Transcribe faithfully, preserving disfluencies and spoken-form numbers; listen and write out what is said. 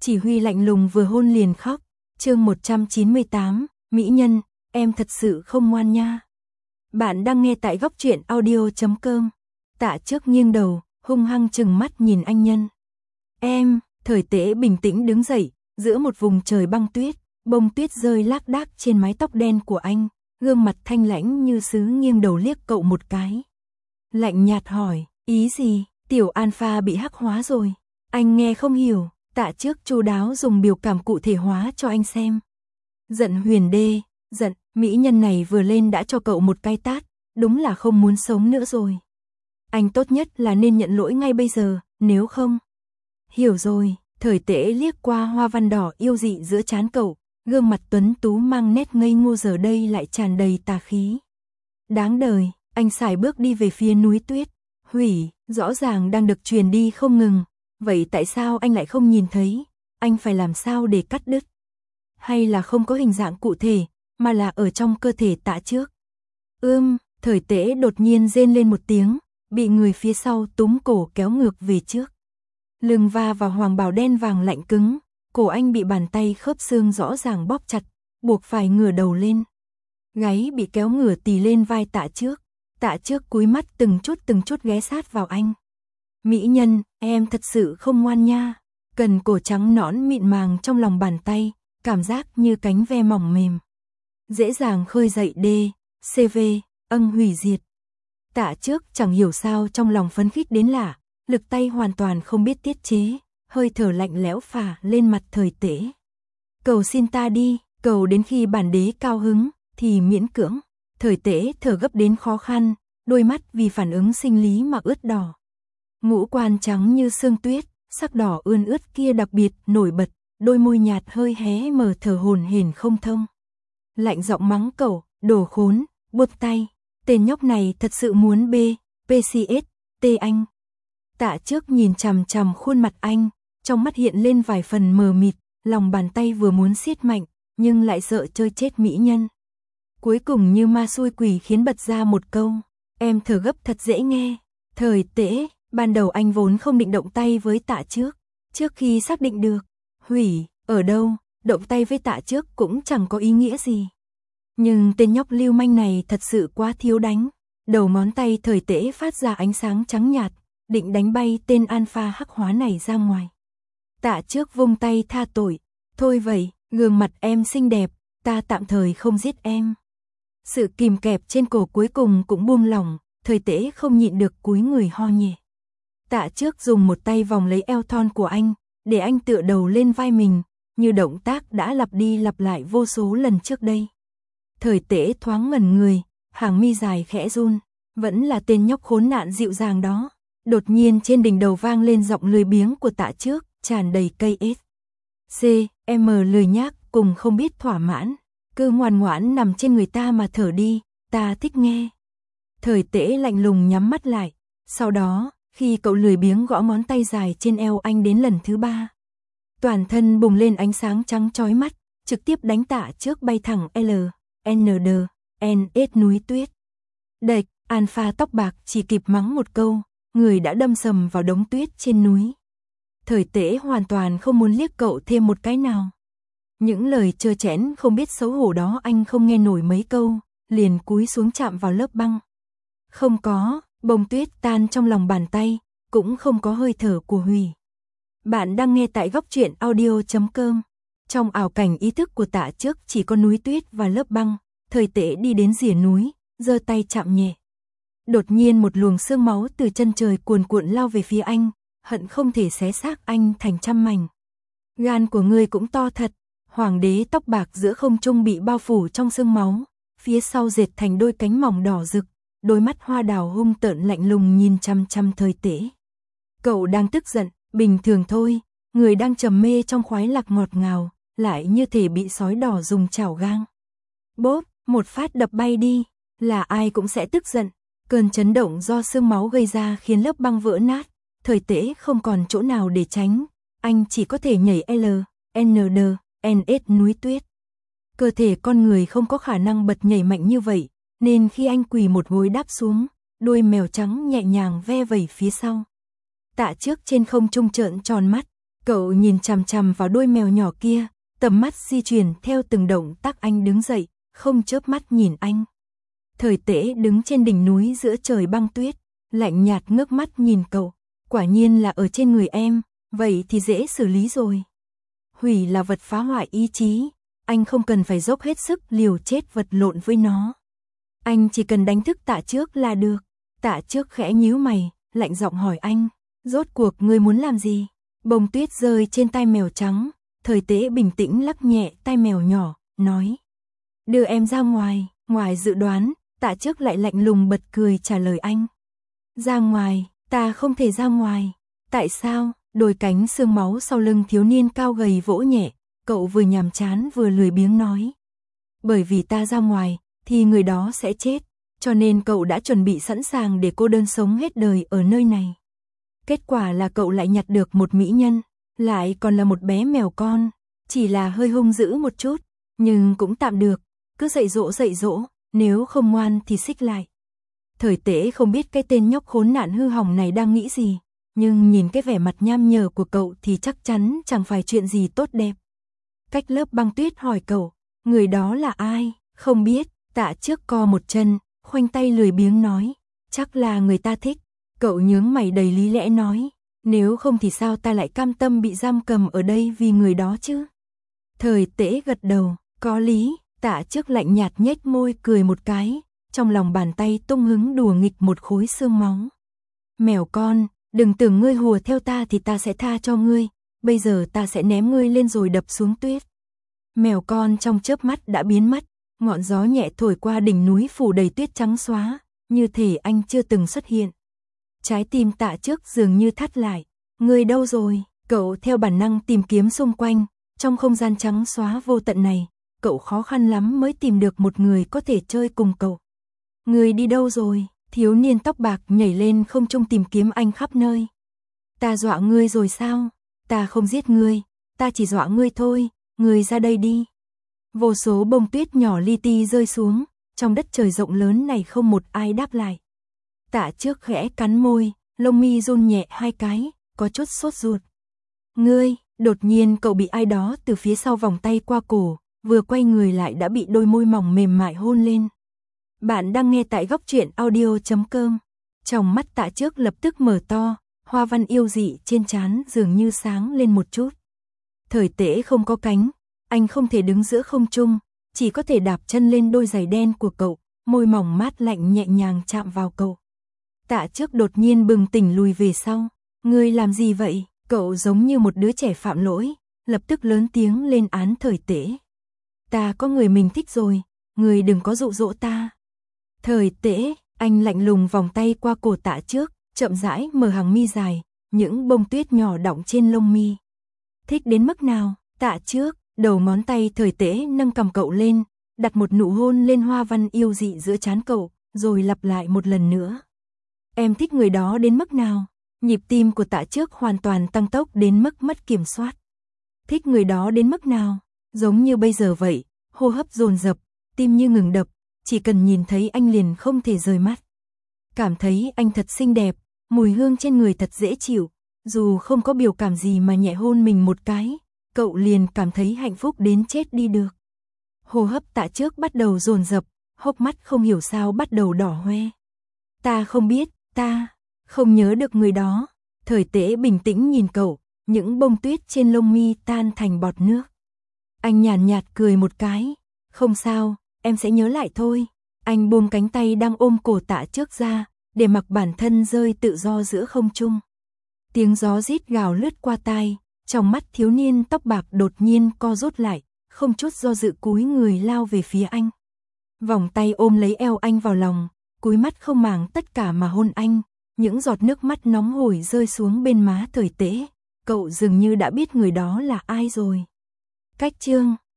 chỉ huy lạnh lùng vừa hôn liền khóc. Chương một trăm chín mươi tám, mỹ nhân, em thật sự không ngoan nha. Bạn đang nghe tại góc truyện audio chấm com. Tạ Trước nghiêng đầu, hung hăng trừng mắt nhìn anh nhân. Em, Thời Tế bình tĩnh đứng dậy, giữa một vùng trời băng tuyết, bông tuyết rơi lác đác trên mái tóc đen của anh, gương mặt thanh lãnh như sứ nghiêng đầu liếc cậu một cái. Lạnh nhạt hỏi, ý gì, tiểu alpha bị hắc hóa rồi. Anh nghe không hiểu, Tạ Trước chu đáo dùng biểu cảm cụ thể hóa cho anh xem. Giận Huyền Đê, giận, mỹ nhân này vừa lên đã cho cậu một cái tát, đúng là không muốn sống nữa rồi. Anh tốt nhất là nên nhận lỗi ngay bây giờ, nếu không. Hiểu rồi, Thời Tế liếc qua hoa văn đỏ yêu dị giữa trán cậu, gương mặt tuấn tú mang nét ngây ngô giờ đây lại tràn đầy tà khí. Đáng đời, anh sải bước đi về phía núi tuyết. Hủy, rõ ràng đang được truyền đi không ngừng, vậy tại sao anh lại không nhìn thấy? Anh phải làm sao để cắt đứt? Hay là không có hình dạng cụ thể, mà là ở trong cơ thể Tạ Trước? Ưm, Thời Tế đột nhiên rên lên một tiếng, bị người phía sau túm cổ kéo ngược về trước. Lưng va vào hoàng bào đen vàng lạnh cứng, cổ anh bị bàn tay khớp xương rõ ràng bóp chặt, buộc phải ngửa đầu lên. Gáy bị kéo ngửa tì lên vai Tạ Trước. Tạ Trước cúi mắt từng chút từng chút ghé sát vào anh. Mỹ nhân, em thật sự không ngoan nha. Cần cổ trắng nõn mịn màng trong lòng bàn tay, cảm giác như cánh ve mỏng mềm. Dễ dàng khơi dậy đê, xê vê, âng hủy diệt. Tạ Trước chẳng hiểu sao trong lòng phấn khích đến lạ, lực tay hoàn toàn không biết tiết chế, hơi thở lạnh lẽo phả lên mặt Thời Tế. Cầu xin ta đi, cầu đến khi bản đế cao hứng, thì miễn cưỡng. Thời Tế thở gấp đến khó khăn, đôi mắt vì phản ứng sinh lý mà ướt đỏ. Ngũ quan trắng như sương tuyết, sắc đỏ ươn ướt kia đặc biệt nổi bật, đôi môi nhạt hơi hé mở thở hổn hển không thông. Lạnh giọng mắng cậu, đồ khốn, buông tay, tên nhóc này thật sự muốn bê, pê xê ét, tê anh. Tạ Trước nhìn chằm chằm khuôn mặt anh, trong mắt hiện lên vài phần mờ mịt, lòng bàn tay vừa muốn siết mạnh, nhưng lại sợ chơi chết mỹ nhân. Cuối cùng như ma xui quỷ khiến bật ra một câu, em thở gấp thật dễ nghe. Thời Tế, ban đầu anh vốn không định động tay với Tạ Trước, trước khi xác định được, hủy, ở đâu, động tay với Tạ Trước cũng chẳng có ý nghĩa gì. Nhưng tên nhóc lưu manh này thật sự quá thiếu đánh, đầu ngón tay Thời Tế phát ra ánh sáng trắng nhạt, định đánh bay tên alpha hắc hóa này ra ngoài. Tạ Trước vung tay tha tội, thôi vậy, gương mặt em xinh đẹp, ta tạm thời không giết em. Sự kìm kẹp trên cổ cuối cùng cũng buông lỏng, Thời Tế không nhịn được cúi người ho nhẹ. Tạ Trước dùng một tay vòng lấy eo thon của anh, để anh tựa đầu lên vai mình, như động tác đã lặp đi lặp lại vô số lần trước đây. Thời Tế thoáng ngẩn người, hàng mi dài khẽ run, vẫn là tên nhóc khốn nạn dịu dàng đó. Đột nhiên trên đỉnh đầu vang lên giọng lười biếng của Tạ Trước, tràn đầy cây ết. C, M lười nhác cùng không biết thỏa mãn. Cứ ngoan ngoãn nằm trên người ta mà thở đi, ta thích nghe. Thời Tế lạnh lùng nhắm mắt lại, sau đó, khi cậu lười biếng gõ ngón tay dài trên eo anh đến lần thứ ba, toàn thân bùng lên ánh sáng trắng chói mắt, trực tiếp đánh Tạ Trước bay thẳng L, N D, N S núi tuyết. Đệch, alpha tóc bạc chỉ kịp mắng một câu, người đã đâm sầm vào đống tuyết trên núi. Thời Tế hoàn toàn không muốn liếc cậu thêm một cái nào. Những lời trơ trẽn không biết xấu hổ đó anh không nghe nổi mấy câu, liền cúi xuống chạm vào lớp băng. Không có, bông tuyết tan trong lòng bàn tay, cũng không có hơi thở của Hủy. Bạn đang nghe tại góc truyện audio chấm com. Trong ảo cảnh ý thức của Tạ Trước chỉ có núi tuyết và lớp băng, Thời Tế đi đến rìa núi, giơ tay chạm nhẹ. Đột nhiên một luồng sương máu từ chân trời cuồn cuộn lao về phía anh, hận không thể xé xác anh thành trăm mảnh. Gan của ngươi cũng to thật. Hoàng đế tóc bạc giữa không trung bị bao phủ trong sương máu, phía sau dệt thành đôi cánh mỏng đỏ rực, đôi mắt hoa đào hung tợn lạnh lùng nhìn chăm chăm Thời Tế. Cậu đang tức giận, bình thường thôi, người đang trầm mê trong khoái lạc ngọt ngào, lại như thể bị sói đỏ dùng chảo gang. Bốp, một phát đập bay đi, là ai cũng sẽ tức giận. Cơn chấn động do sương máu gây ra khiến lớp băng vỡ nát, Thời Tế không còn chỗ nào để tránh, anh chỉ có thể nhảy L, N D, N S núi tuyết. Cơ thể con người không có khả năng bật nhảy mạnh như vậy, nên khi anh quỳ một gối đáp xuống, đuôi mèo trắng nhẹ nhàng ve vẩy phía sau. Tạ Trước trên không trung trợn tròn mắt, Cậu nhìn chằm chằm vào đôi mèo nhỏ kia, tầm mắt di chuyển theo từng động tác anh đứng dậy, không chớp mắt nhìn anh. Thời Tễ đứng trên đỉnh núi giữa trời băng tuyết, lạnh nhạt ngước mắt nhìn cậu, quả nhiên là ở trên người em, vậy thì dễ xử lý rồi. Hủy là vật phá hoại ý chí, anh không cần phải dốc hết sức liều chết vật lộn với nó. Anh chỉ cần đánh thức Tạ Trước là được. Tạ Trước khẽ nhíu mày, lạnh giọng hỏi anh, rốt cuộc ngươi muốn làm gì? Bông tuyết rơi trên tai mèo trắng, Thời Tễ bình tĩnh lắc nhẹ tai mèo nhỏ, nói, đưa em ra ngoài. Ngoài dự đoán, Tạ Trước lại lạnh lùng bật cười trả lời anh. Ra ngoài, ta không thể ra ngoài. Tại sao? Đôi cánh xương máu sau lưng thiếu niên cao gầy vỗ nhẹ, cậu vừa nhàm chán vừa lười biếng nói. Bởi vì ta ra ngoài, thì người đó sẽ chết, cho nên cậu đã chuẩn bị sẵn sàng để cô đơn sống hết đời ở nơi này. Kết quả là cậu lại nhặt được một mỹ nhân, lại còn là một bé mèo con, chỉ là hơi hung dữ một chút, nhưng cũng tạm được, cứ dạy dỗ dạy dỗ, nếu không ngoan thì xích lại. Thời Tễ không biết cái tên nhóc khốn nạn hư hỏng này đang nghĩ gì, nhưng nhìn cái vẻ mặt nham nhở của cậu thì chắc chắn chẳng phải chuyện gì tốt đẹp. Cách lớp băng tuyết hỏi cậu, người đó là ai? Không biết. Tạ Trước co một chân, khoanh tay lười biếng nói, chắc là người ta thích. Cậu nhướng mày đầy lý lẽ nói, nếu không thì sao ta lại cam tâm bị giam cầm ở đây vì người đó chứ? Thời Tễ gật đầu, có lý. Tạ Trước lạnh nhạt nhếch môi cười một cái, trong lòng bàn tay tung hứng đùa nghịch một khối xương máu. Mèo con, đừng tưởng ngươi hùa theo ta thì ta sẽ tha cho ngươi, bây giờ ta sẽ ném ngươi lên rồi đập xuống tuyết. Mèo con trong chớp mắt đã biến mất, ngọn gió nhẹ thổi qua đỉnh núi phủ đầy tuyết trắng xóa, như thể anh chưa từng xuất hiện. Trái tim Tạ Trước dường như thắt lại, ngươi đâu rồi? Cậu theo bản năng tìm kiếm xung quanh, trong không gian trắng xóa vô tận này, cậu khó khăn lắm mới tìm được một người có thể chơi cùng cậu. Ngươi đi đâu rồi? Thiếu niên tóc bạc nhảy lên không trung tìm kiếm anh khắp nơi. Ta dọa ngươi rồi sao? Ta không giết ngươi, ta chỉ dọa ngươi thôi, ngươi ra đây đi. Vô số bông tuyết nhỏ li ti rơi xuống, trong đất trời rộng lớn này không một ai đáp lại. Tạ Trước khẽ cắn môi, lông mi run nhẹ hai cái, có chút sốt ruột. Ngươi, đột nhiên cậu bị ai đó từ phía sau vòng tay qua cổ, vừa quay người lại đã bị đôi môi mỏng mềm mại hôn lên. Bạn đang nghe tại góc truyện audio chấm com. Trong mắt Tạ Trước lập tức mở to, hoa văn yêu dị trên trán dường như sáng lên một chút. Thời Tễ không có cánh, anh không thể đứng giữa không trung, chỉ có thể đạp chân lên đôi giày đen của cậu, môi mỏng mát lạnh nhẹ nhàng chạm vào cậu. Tạ Trước đột nhiên bừng tỉnh lùi về sau. Ngươi làm gì vậy? Cậu giống như một đứa trẻ phạm lỗi, lập tức lớn tiếng lên án Thời Tễ. Ta có người mình thích rồi, ngươi đừng có dụ dỗ ta. Thời Tễ, anh lạnh lùng vòng tay qua cổ Tạ Trước, chậm rãi mở hàng mi dài, những bông tuyết nhỏ đọng trên lông mi. Thích đến mức nào? Tạ Trước, đầu ngón tay Thời Tễ nâng cằm cậu lên, đặt một nụ hôn lên hoa văn yêu dị giữa trán cậu, rồi lặp lại một lần nữa. Em thích người đó đến mức nào? Nhịp tim của Tạ Trước hoàn toàn tăng tốc đến mức mất kiểm soát. Thích người đó đến mức nào? Giống như bây giờ vậy, hô hấp dồn dập, tim như ngừng đập, chỉ cần nhìn thấy anh liền không thể rời mắt. Cảm thấy anh thật xinh đẹp, mùi hương trên người thật dễ chịu, dù không có biểu cảm gì mà nhẹ hôn mình một cái, cậu liền cảm thấy hạnh phúc đến chết đi được. Hô hấp Tạ Trước bắt đầu dồn dập, hốc mắt không hiểu sao bắt đầu đỏ hoe. Ta không biết, ta không nhớ được người đó. Thời Tễ bình tĩnh nhìn cậu, những bông tuyết trên lông mi tan thành bọt nước. Anh nhàn nhạt, nhạt cười một cái, không sao, em sẽ nhớ lại thôi. Anh buông cánh tay đang ôm cổ Tạ Trước ra, để mặc bản thân rơi tự do giữa không trung. Tiếng gió rít gào lướt qua tai, trong mắt thiếu niên tóc bạc đột nhiên co rút lại, không chút do dự cúi người lao về phía anh. Vòng tay ôm lấy eo anh vào lòng, cúi mắt không màng tất cả mà hôn anh, những giọt nước mắt nóng hổi rơi xuống bên má Thời Tễ. Cậu dường như đã biết người đó là ai rồi. Cách chương